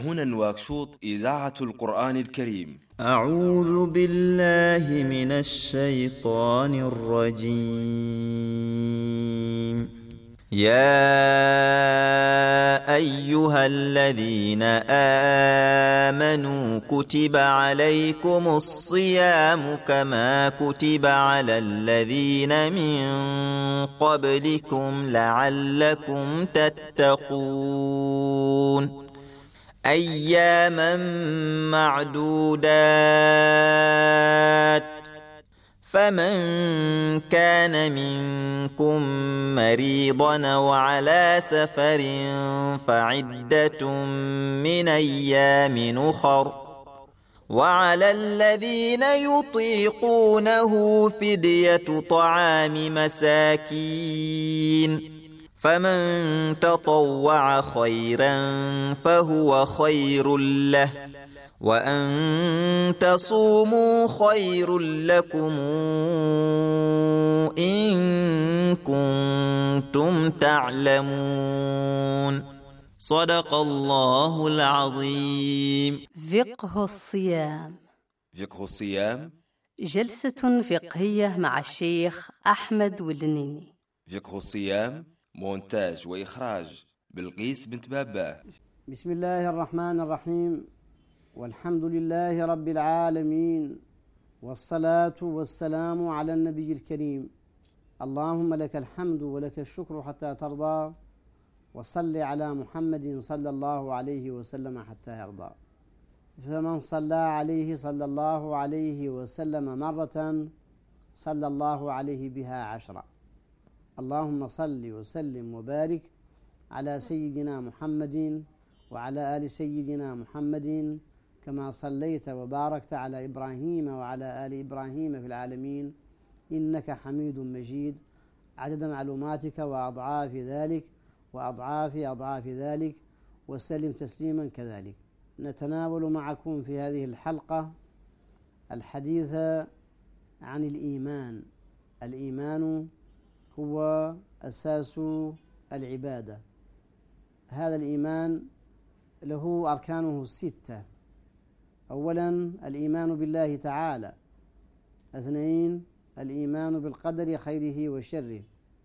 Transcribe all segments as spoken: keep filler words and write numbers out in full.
هنا نواكشوط إذاعة القرآن الكريم. أعوذ بالله من الشيطان الرجيم. يا أيها الذين آمنوا كتب عليكم الصيام كما كتب على الذين من قبلكم لعلكم تتقون أياما معدودات فمن كان منكم مريضا وعلى سفر فعدة من أيام أخر وعلى الذين يطيقونه فدية طعام مساكين فمن تطوع خيرا فهو خير له وأن تصوموا خير لكم إن كنتم تعلمون. صدق الله العظيم. فقه الصيام. فقه الصيام جلسة فقهية مع الشيخ أحمد ولنيني. فقه الصيام مونتاج وإخراج بلقيس بنت بابا. بسم الله الرحمن الرحيم، والحمد لله رب العالمين، والصلاة والسلام على النبي الكريم. اللهم لك الحمد ولك الشكر حتى ترضى، وصل على محمد صلى الله عليه وسلم حتى يرضى. فمن صلى عليه صلى الله عليه وسلم مرة صلى الله عليه بها عشرة. اللهم صل وسلم وبارك على سيدنا محمد وعلى آل سيدنا محمد كما صليت وباركت على إبراهيم وعلى آل إبراهيم في العالمين إنك حميد مجيد، عدد معلوماتك وأضعاف ذلك وأضعاف أضعاف ذلك، وسلم تسليما كذلك. نتناول معكم في هذه الحلقة الحديث عن الإيمان. الإيمان هو أساس العبادة. هذا الإيمان له أركانه الستة. أولا الإيمان بالله تعالى. اثنين الإيمان بالقدر خيره وشره.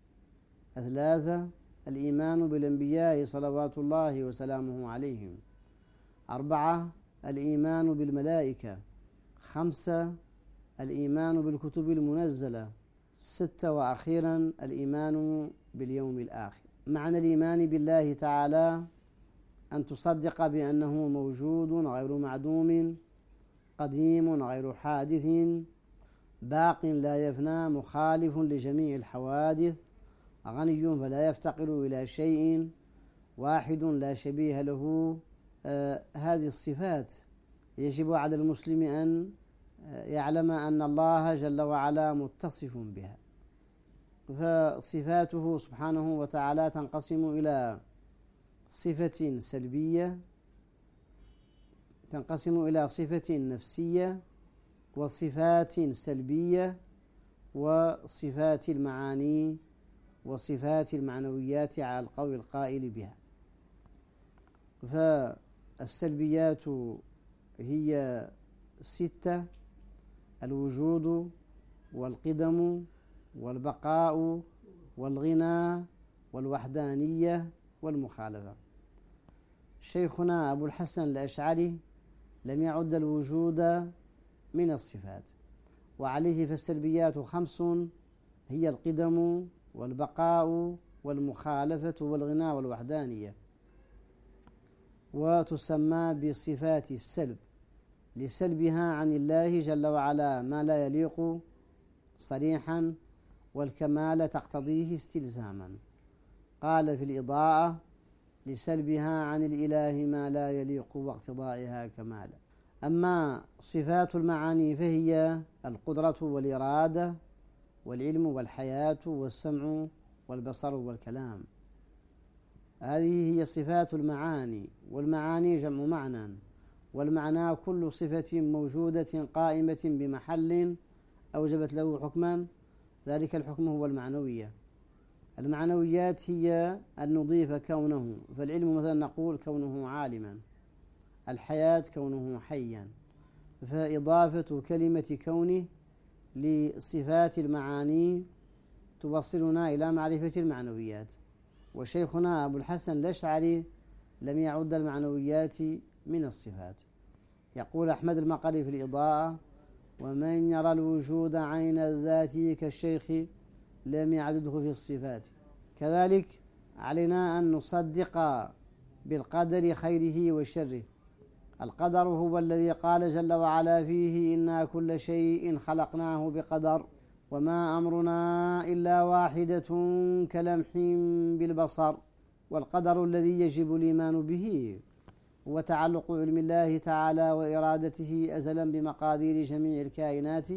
ثلاثة الإيمان بالأنبياء صلوات الله وسلامه عليهم. أربعة الإيمان بالملائكة. خمسة الإيمان بالكتب المنزلة. ستة وأخيرا الإيمان باليوم الآخر. معنى الإيمان بالله تعالى أن تصدق بأنه موجود غير معدوم، قديم غير حادث، باق لا يفنى، مخالف لجميع الحوادث، غني فلا يفتقر إلى شيء، واحد لا شبيه له. آه هذه الصفات يجب على المسلم أن يعلم أن الله جل وعلا متصف بها. فصفاته سبحانه وتعالى تنقسم إلى صفة سلبية، تنقسم إلى صفة نفسية، وصفات سلبية، وصفات المعاني، وصفات المعنويات على القول القائل بها. فالسلبيات هي ستة: الوجود والقدم والبقاء والغنى والوحدانية والمخالفة. شيخنا أبو الحسن الأشعري لم يعد الوجود من الصفات، وعليه فالسلبيات خمس: هي القدم والبقاء والمخالفة والغنى والوحدانية، وتسمى بصفات السلب لسلبها عن الله جل وعلا ما لا يليق صريحا، والكمال تقتضيه استلزاما. قال في الإضاءة: لسلبها عن الإله ما لا يليق واقتضائها كمالا. أما صفات المعاني فهي القدرة والإرادة والعلم والحياة والسمع والبصر والكلام. هذه هي صفات المعاني، والمعاني جمع معنى، والمعنى كل صفة موجودة قائمة بمحل أوجبت له حكما، ذلك الحكم هو المعنوية. المعنويات هي أن نضيف كونه، فالعلم مثلا نقول كونه عالما، الحياة كونه حيا، فإضافة كلمة كونه لصفات المعاني توصلنا إلى معرفة المعنويات. وشيخنا أبو الحسن الأشعري لم يعد المعنويات من الصفات. يقول أحمد المقري في الإضاءة: ومن يرى الوجود عين الذات كالشيخ لم يعدده في الصفات. كذلك علينا أن نصدق بالقدر خيره وشره. القدر هو الذي قال جل وعلا فيه: إنا كل شيء خلقناه بقدر وما أمرنا إلا واحدة كلمح بالبصر. والقدر الذي يجب الإيمان به هو تعلق علم الله تعالى وإرادته أزلا بمقادير جميع الكائنات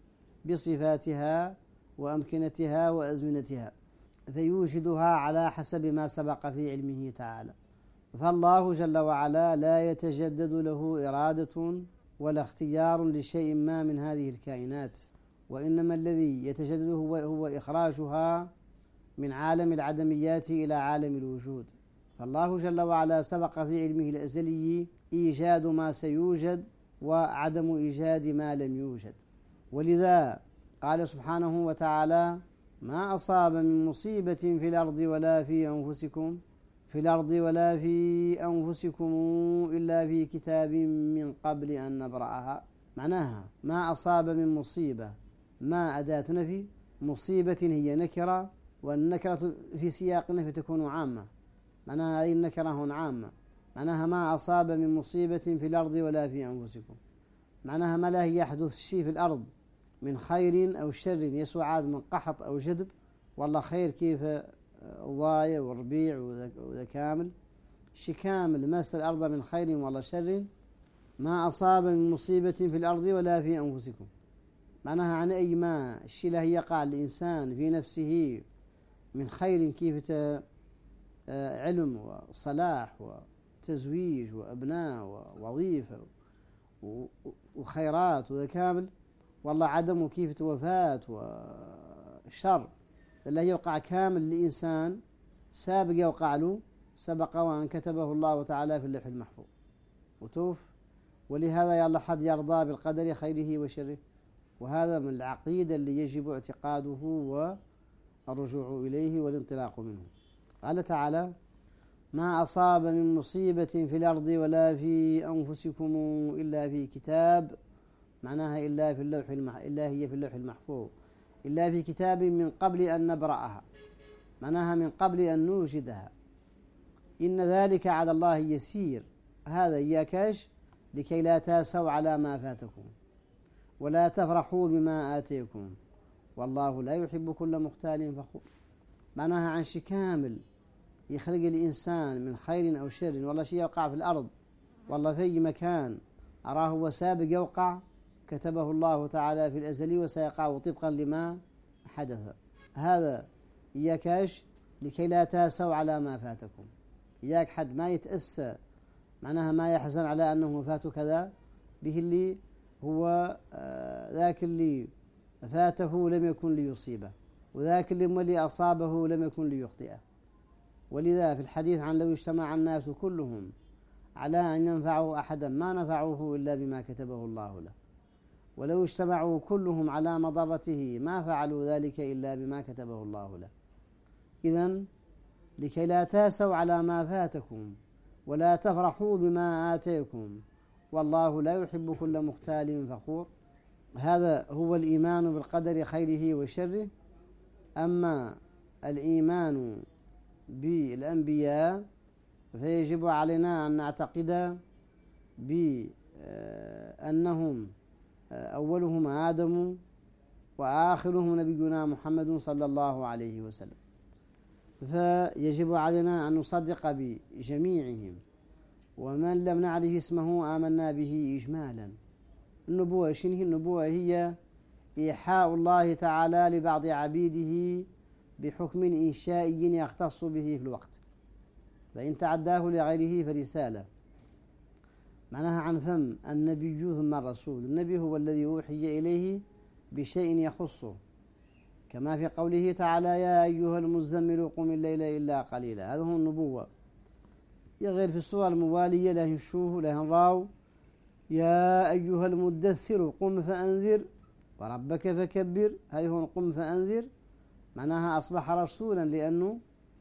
بصفاتها وأمكنتها وأزمنتها، فيوجدها على حسب ما سبق في علمه تعالى. فالله جل وعلا لا يتجدد له إرادة ولا اختيار لشيء ما من هذه الكائنات، وإنما الذي يتجدد هو, هو إخراجها من عالم العدميات إلى عالم الوجود. فالله جل وعلا سبق في علمه الأزلي إيجاد ما سيوجد وعدم إيجاد ما لم يوجد. ولذا قال سبحانه وتعالى: ما أصاب من مصيبة في الأرض ولا في أنفسكم في الأرض ولا في أنفسكم إلا في كتاب من قبل أن نبرأها. معناها ما أصاب من مصيبة، ما أداة نفي، مصيبة هي نكرة، والنكرة في سياق النفي تكون عامة، معناها أي النكرة هنا عامة. معناها ما أصاب من مصيبة في الأرض ولا في أنفسكم، معناها ما لا يحدث شيء في الأرض من خير أو شر، يسوى عاد من قحط أو جدب، والله خير كيف ضايع وربيع وذا كامل، شي كامل مس الأرض من خير ولا شر. ما أصاب من مصيبة في الأرض ولا في أنفسكم، معناها عن أي ما الشيء له يقع الإنسان في نفسه من خير، كيف علم وصلاح وتزويج وأبناء ووظيفة وخيرات وذا كامل، والله عدم كيف وفاة وشر، لا يوقع كامل لإنسان سابق يوقع له، سبق وأن كتبه الله تعالى في اللوح المحفوظ وتوف. ولهذا يلا حد يرضى بالقدر خيره وشره، وهذا من العقيدة اللي يجب اعتقاده والرجوع إليه والانطلاق منه. قال تعالى: ما أصاب من مصيبة في الأرض ولا في أنفسكم إلا في كتاب، معناها إلا في اللوح المح... إلا هي في اللوح المحفوظ، إلا في كتاب من قبل أن نبرأها، معناها من قبل أن نوجدها. إن ذلك على الله يسير. هذا إياكاش لكي لا تاسوا على ما فاتكم ولا تفرحوا بما آتيكم، والله لا يحب كل مختال فخور. معناها عن شيء كامل يخلق الإنسان من خير أو شر، والله شيء يوقع في الأرض، والله في مكان أراه هو سابق يوقع، كتبه الله تعالى في الأزل وسيقع طبقا لما حدث. هذا إياكاش لكي لا تاسوا على ما فاتكم، إياك حد ما يتأسى، معناها ما يحزن على أنه فات كذا به، اللي هو ذاك اللي فاته لم يكن ليصيبه، وذاك اللي أصابه لم يكن ليخطئه. ولذا في الحديث عن لو اجتمع الناس كلهم على أن ينفعوا أحدا ما نفعوه إلا بما كتبه الله له، ولو اجتمعوا كلهم على مضرته ما فعلوا ذلك إلا بما كتبه الله له. إذن لكي لا تاسوا على ما فاتكم ولا تفرحوا بما آتيكم، والله لا يحب كل مختال فخور. هذا هو الإيمان بالقدر خيره وشره. أما الإيمان بالأنبياء فيجب علينا أن نعتقد بأنهم أولهم آدم وآخرهم نبينا محمد صلى الله عليه وسلم، فيجب علينا أن نصدق بجميعهم، ومن لم نعرف اسمه آمنا به إجمالا. النبوة شنو هي؟ النبوة هي إيحاء الله تعالى لبعض عبيده بحكم إنشائي يختص به في الوقت، فإن تعداه لغيره فرسالة. معناها عن فم النبي ثم الرسول. النبي هو الذي أوحي إليه بشيء يخصه، كما في قوله تعالى: يا أيها المزمل قم الليل إلا قليلا. هذا هو النبوة، غير في السورة الموالية لا نشوف لا نراو يا أيها المدثر قم فأنذر وربك فكبر. هذه هون قم فأنذر معناها أصبح رسولا لأنه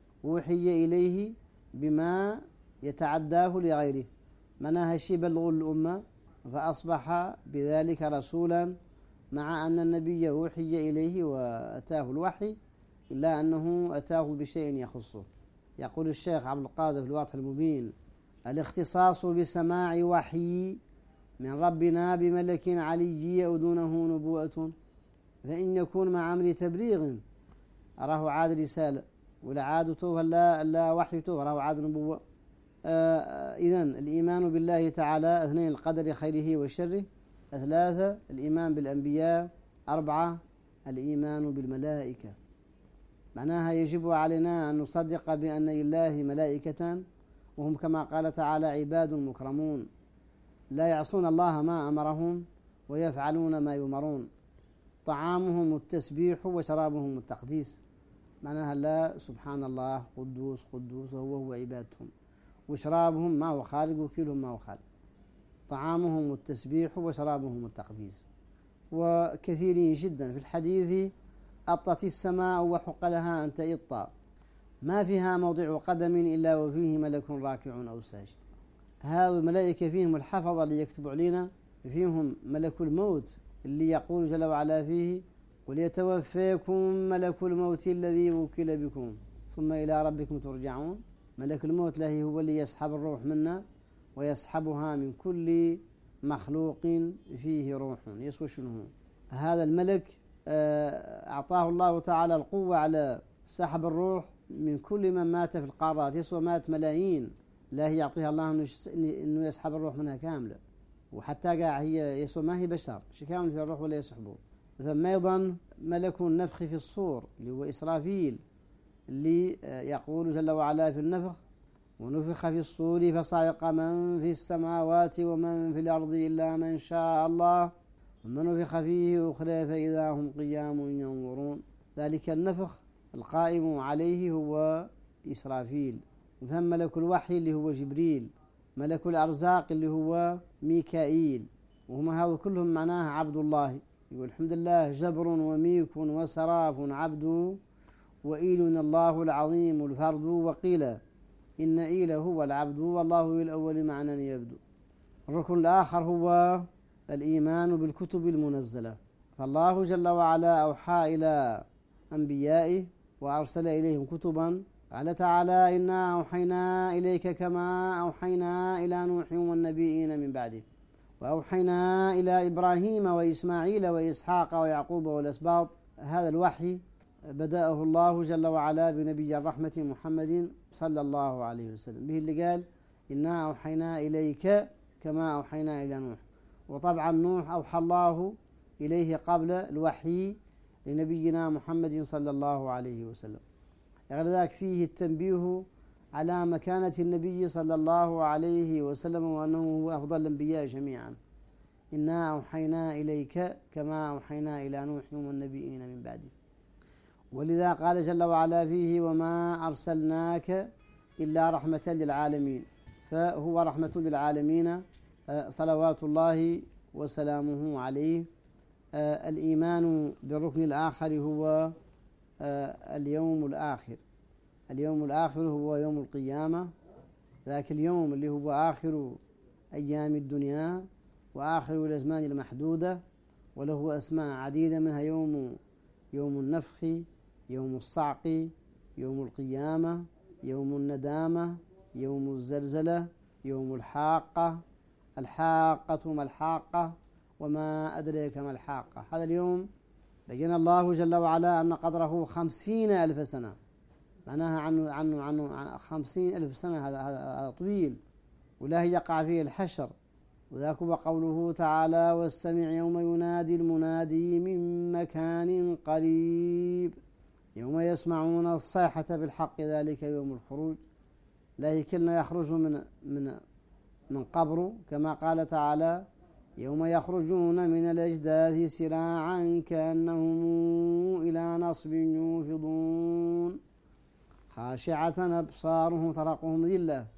وحي إليه بما يتعداه لغيره، معناها شيء بلغ الأمة فأصبح بذلك رسولا، مع أن النبي وحي إليه وأتاه الوحي إلا أنه أتاه بشيء يخصه. يقول الشيخ عبد القادر في الواضح المبين: الاختصاص بسماع وحي من ربنا بملك علي أو دونه نبوءة، فإن يكون مع أمر تبليغ أراه عاد رسالة ولا عاد توه لا, لا وحي توه أراه عاد نبوة. آه إذن الإيمان بالله تعالى، اثنين القدر خيره وشره، ثلاثة الإيمان بالأنبياء، أربعة الإيمان بالملائكة. معناها يجب علينا أن نصدق بأن لله ملائكة وهم كما قال تعالى عباد مكرمون لا يعصون الله ما أمرهم ويفعلون ما يؤمرون، طعامهم التسبيح وشرابهم التقديس. معناها لا سبحان الله قدوس قدوس وهو هو عبادهم، وشرابهم ما هو خالق وكيلهم ما هو خالق، طعامهم التسبيح وشرابهم التقديس. وكثيرين جدا في الحديث: أطت السماء وحق لها أن تئط، ما فيها موضع قدم إلا وفيه ملك راكع أو ساجد. هذا الملائكة فيهم الحفظة اللي يكتبوا علينا، فيهم ملك الموت اللي يقول جل وعلا فيه: قل يتوفاكم ملك الموت الذي وكل بكم ثم إلى ربكم ترجعون. ملك الموت له هو اللي يسحب الروح منا ويسحبها من كل مخلوق فيه روح. يسوى شنو هذا الملك؟ أعطاه الله تعالى القوة على سحب الروح من كل من مات في القارات، يسوى مات ملايين لا هي يعطيها الله أنه يسحب الروح منها كاملة، وحتى قاع هي يسوى ما هي بشر شي كامل في الروح ولا يسحبه. ثم أيضا ملك النفخ في الصور اللي هو إسرافيل، اللي يقول جل وعلا في النفخ: ونفخ في الصور فصعق من في السماوات ومن في الأرض إلا من شاء الله ثم نفخ فيه أخرى فإذا هم قيام ينظرون. ذلك النفخ القائم عليه هو إسرافيل. ثم ملك الوحي اللي هو جبريل، ملك الأرزاق اللي هو ميكائيل، وهم هذا كلهم معناه عبد الله. يقول الحمد لله جبر وميك وسراف عبد وإيل الله العظيم الفرد، وقيل إن إيل هو العبد والله الأول معنى يبدو. الركن الآخر هو الإيمان بالكتب المنزلة، فالله جل وعلا أوحى إلى أنبيائه وأرسل إليهم كتبا. قال تعالى: إنا أوحينا إليك كما أوحينا إلى نوح والنبيين من بعده وأوحينا إلى إبراهيم وإسماعيل وإسحاق ويعقوب والأسباط. هذا الوحي بدأه الله جل وعلا بنبي الرحمة محمد صلى الله عليه وسلم، به اللي قال: إنا أوحينا إليك كما أوحينا إلى نوح. وطبعا نوح أوحى الله إليه قبل الوحي لنبينا محمد صلى الله عليه وسلم. غير ذلك فيه التنبيه على مكانة النبي صلى الله عليه وسلم وأنه هو أفضل الأنبياء جميعا. إنا أوحينا إليك كما أوحينا إلى نوح والنبيين من بعده. ولذا قال جل وعلا فيه: وما أرسلناك إلا رحمة للعالمين، فهو رحمة للعالمين صلوات الله وسلامه عليه. الإيمان بالركن الآخر هو اليوم الآخر. اليوم الآخر هو يوم القيامة، ذاك اليوم اللي هو آخر أيام الدنيا وآخر الأزمان المحدودة، وله أسماء عديدة منها يوم يوم النفخ، يوم الصعق، يوم القيامة، يوم الندامة، يوم الزلزلة، يوم الحاقة. الحاقة ما الحاقة وما أدريك ما الحاقة. هذا اليوم بين الله جل وعلا أن قدره خمسين ألف سنة، معناها عنه عنه عنه خمسين ألف سنة. هذا هذا طويل، ولا يقع فيه الحشر. وذاك قوله تعالى: واستمع يوم ينادي المنادي من مكان قريب يوم يسمعون الصيحة بالحق ذلك يوم الخروج. لا يكلنا يخرج من من من قبره، كما قال تعالى: يوم يخرجون من الأجداث سراعا كأنهم إلى نصب يوفضون خاشعة أبصارهم ترقهم ذلة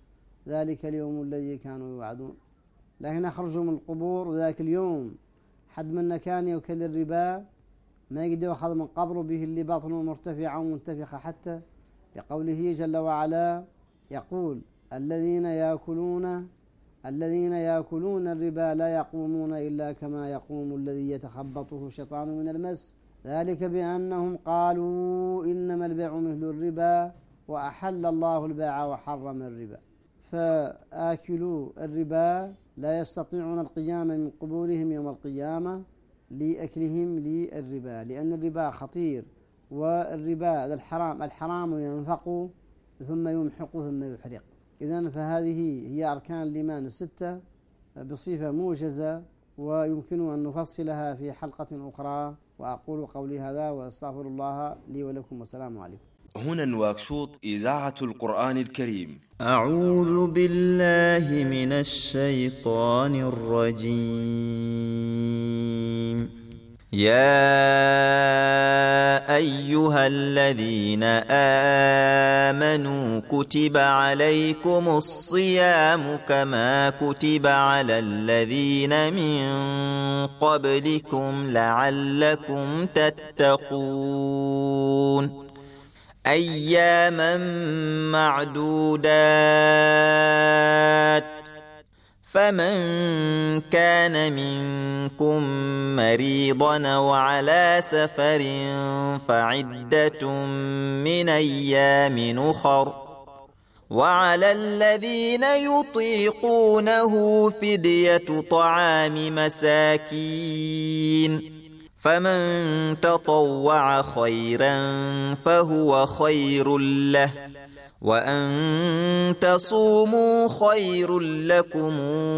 ذلك اليوم الذي كانوا يوعدون. لكن أخرجوا من القبور وذاك اليوم حد من كان يوكل الربا ما يقدر يأخذ من قبره به اللي بطنه مرتفعة ومنتفخة، حتى لقوله جل وعلا يقول الذين يأكلون الذين يأكلون الربا لا يقومون إلا كما يقوم الذي يتخبطه الشيطان من المس، ذلك بأنهم قالوا إنما البيع مثل الربا وأحل الله البيع وحرم الربا. فآكلوا الربا لا يستطيعون القيام من قبورهم يوم القيامة لأكلهم للربا، لأن الربا خطير، والربا الحرام الحرام ينفق ثم يمحق ثم يحرق. إذن فهذه هي أركان الإيمان الستة بصفة موجزة، ويمكن أن نفصلها في حلقة أخرى. وأقول قولي هذا وأستغفر الله لي ولكم، والسلام عليكم. هنا نواكشوط إذاعة القرآن الكريم. أعوذ بالله من الشيطان الرجيم. يا أيها الذين آمنوا كتب عليكم الصيام كما كتب على الذين من قبلكم لعلكم تتقون أياما معدودات. فمن كان منكم مريضا وعلى سفر فعدة من أيام أخر، وعلى الذين يطيقونه فدية طعام مساكين، فمن تطوع خيرا فهو خير له، وأن تصوموا خير لكم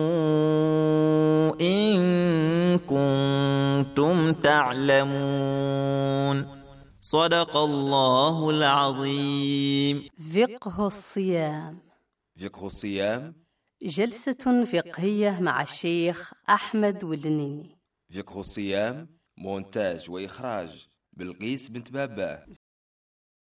إن كنتم تعلمون. صدق الله العظيم. فقه الصيام. فقه الصيام جلسة فقهية مع الشيخ أحمد ولنيني. فقه الصيام مونتاج وإخراج بلقيس بنت بابا.